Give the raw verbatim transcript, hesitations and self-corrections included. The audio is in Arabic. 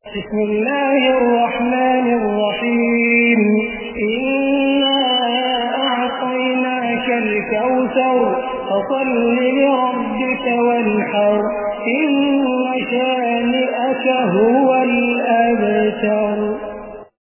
بسم الله الرحمن الرحيم إنا أعطيناك الكوثر فصل لربك وانحر إن